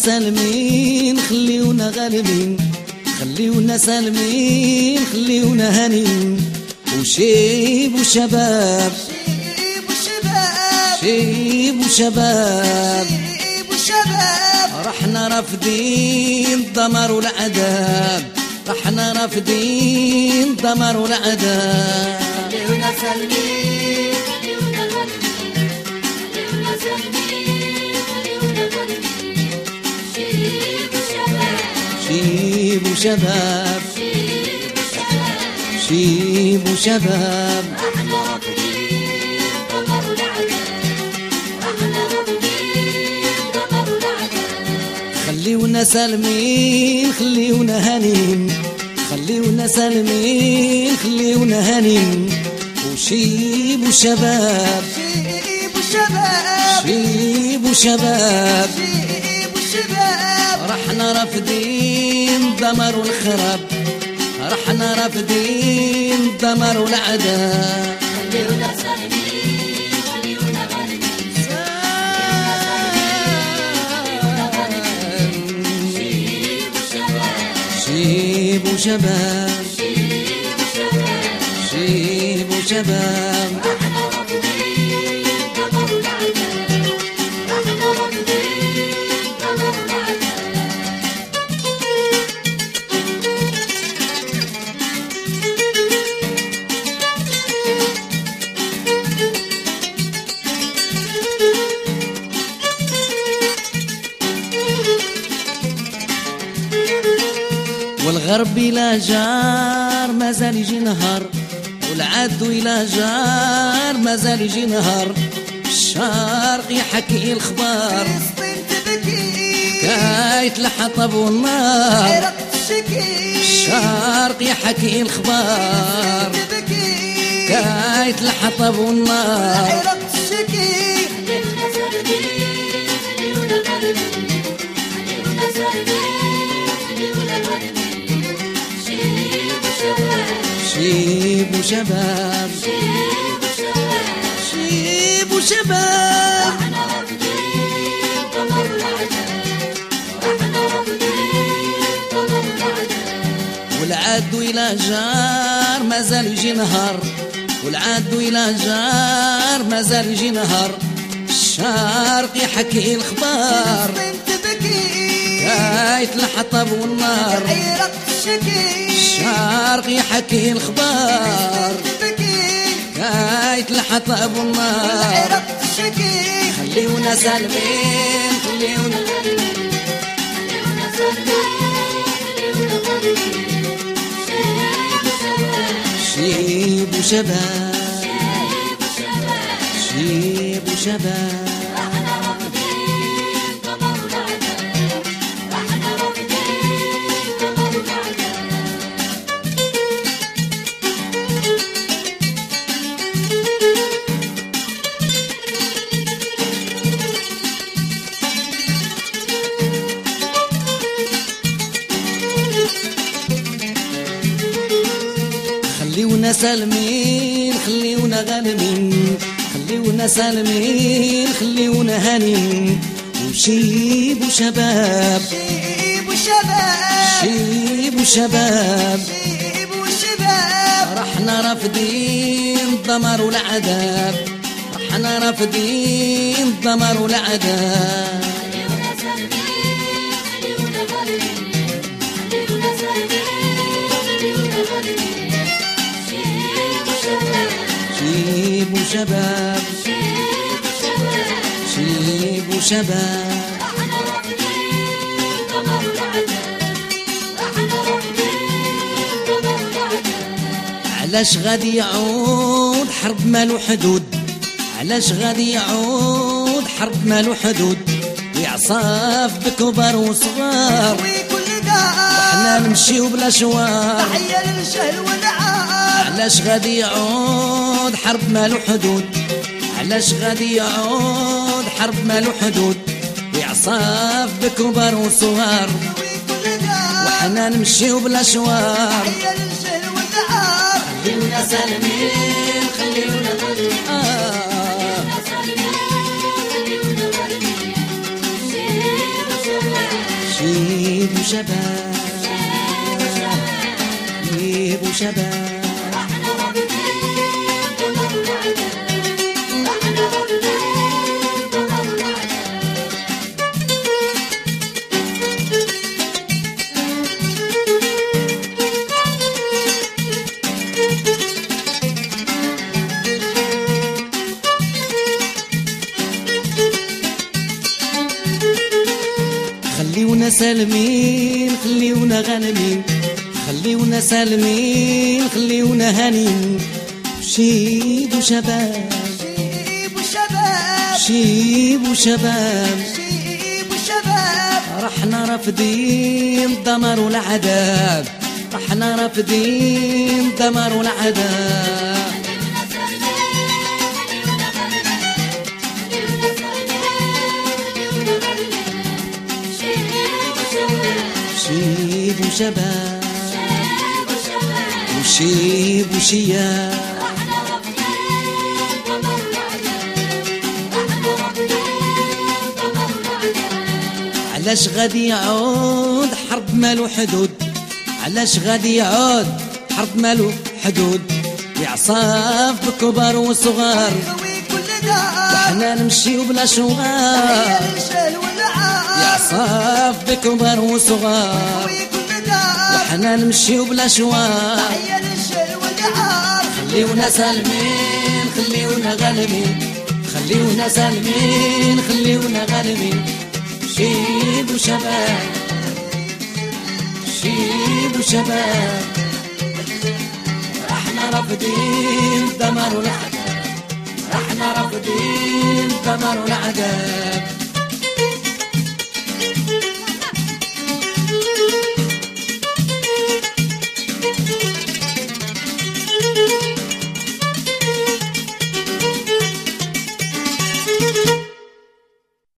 سالمين خليونا غالبين، خليونا سالمين خليونا هانين، وشيب وشباب شيب وشباب رحنا رافدين الدمر والعذاب، رحنا رافدين الدمر والعذاب. خليونا سالمين خليونا غالبين، خليونا سالمين خليونا غالبين، شيب وشباب شيب وشباب شيب وشباب رحنا رافدين الدمر والعذاب، رحنا رافدين الدمر والعذاب. خليونا سالمين خليونا هانين، خليونا سالمين خليونا هانين، وشيب وشباب شيب وشباب رحنا رافدين الدمر والخراب، رحنا رافدين الدمر والعذاب. خليونا سالمين خليونا غالبين، شيب وشباب شيب وشباب شيب وشباب رحنا رافدين الدمر والعذاب، رحنا رافدين الدمر والعذاب. والغرب إلى جار مازال يجي نهار، والعدو إلى جار مازال يجي نهار، الشرق يحكي الخبار حكاية الحطب والنار، الشرق يحكي الخبار حكاية الحطب والنار. خليونا سالمين خليونا غالبين، خليونا سالمين خليونا غالبين، شيب وشباب شيب وشباب شيب وشباب شيب وشباب رحنا رافدين الدمر والعذاب، رحنا رافدين الدمر والعذاب. والعدو إلى جار مازال يجي نهار، والعدو إلى جار مازال يجي نهار، الشرق يحكي الخبار حكاية الحطب والنار، الشرق يحكي الخبار حكاية الحطب والنار. خليونا سالمين خليونا خليونا سالمين خليونا غالبين، شيب شيب وشباب وشباب شيب وشباب شيب وشباب رحنا رافدين الدمر والعذاب، رحنا رافدين الدمر والعذاب. خليونا سالمين خليونا غالبين، خليونا سالمين خليونا هانين، وشيب وشباب شيب وشباب رحنا رافدين الدمر والعذاب، رحنا رافدين الدمر والعذاب. خليونا سالمين خليونا غالبين، خليونا سالمين خليونا غالبين، شيب وشباب شيب وشباب شيب وشباب شيب وشباب رحنا رافدين الدمر والعذاب، رحنا رافدين الدمر والعذاب. علاش غادي يعود حرب مالو حدود، علاش غادي يعود حرب مالو حدود، ويعصاف بكبر وصغار، وحنا نمشيو بلا شوار. علاش غادي يعود حرب مالو حدود، علاش غادي يعود حرب مالو حدود، ويعصاف بكبر وصغار، وحنا نمشيو بلا شوار. خليونا سالمين خليونا خليونا سالمين خليونا غالبين، شيب وشباب شباب شيب وشباب احنا رافضين دمر العذاب، احنا رافضين دمر العذاب. خليونا سالمين خليونا غانمين، خليونا سالمين خليونا هانين، شيب وشباب شيب وشباب شيب وشباب شيب وشباب رحنا رافدين الدمر والعذاب، رحنا رافدين الدمر والعذاب. شيب وشباب وشيب وشياب علاش غادي يعود حرب مالو حدود، علاش غادي يعود حرب مالو حدود، يعصاف بكبار وصغار يروي كل دار وحنا نمشيو بلا شغار، يا الرجال والعار يعصاف بكبار وصغار يروي كل دار وحنا نمشيو بلا شوار. يا الرجال والعار خليونا سالمين خليونا غالبين، خليونا سالمين خليونا غالبين، شيب وشباب شيب وشباب احنا رافضين الدمر والعذاب، احنا رافضين الدمر والعذاب.